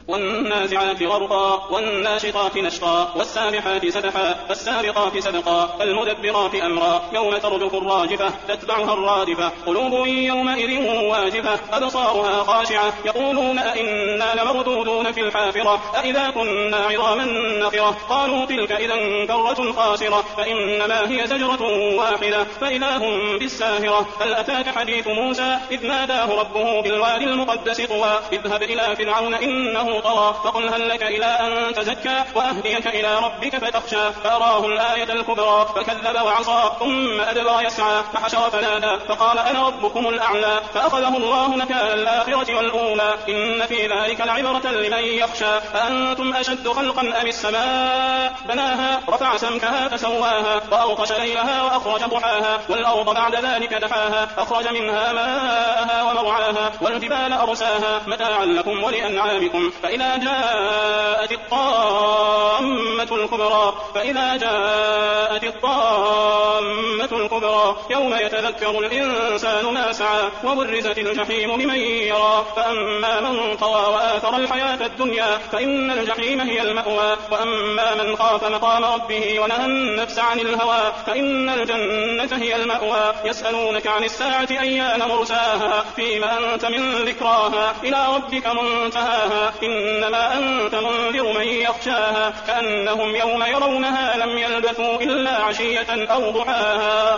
والنازعات غرقا والناشطات نشطا والسابحات سبحا فالسابقات سبقا فالمدبرات أمرا يوم ترجف الراجفة تتبعها الرادفة قلوب يومئذ واجفة أبصارها خاشعة يقولون أئنا لمردودون في الحافرة أئذا كنا عظاما نخرة قالوا تلك إذا كرة خاسرة فإنما هي زجرة واحدة فإذا هم بالساهرة هل أتاك حديث موسى إذ ناداه ربه بالوادي المقدس طوى اذهب إلى فرعون إنه طغى فقل هل لك إلى أن تزكى وأهديك إلى ربك فتخشى فأراه الآية الكبرى فكذب وعصى ثم أدبر يسعى فحشر فنادى فقال أنا ربكم الأعلى فأخذه الله نكال الآخرة والأولى إن في ذلك لعبرة لمن يخشى أأنتم أشد خلقا أم السماء بناها رفع سمكها فسواها وأغطش ليلها وأخرج ضحاها والأرض بعد ذلك دحاها أخرج منها ماءها ومرعاها والجبال أرساها متاعا لكم ولأنعامكم فإذا جاءت الطامة الكبرى يوم يتذكر الإنسان ما سعى وبرزت الجحيم لمن يرى فأما من طغى وآثر الحياة الدنيا فإن الجحيم هي المأوى وأما من خاف مقام ربه ونهى النفس عن الهوى فإن الجنة هي المأوى يسألونك عن الساعة أيان مرساها فيما أنت من ذكراها إلى ربك منتهاها إنما أنت منذر من يخشاها كأنهم يوم يرونها لم يلبثوا إلا عشية أو ضحاها.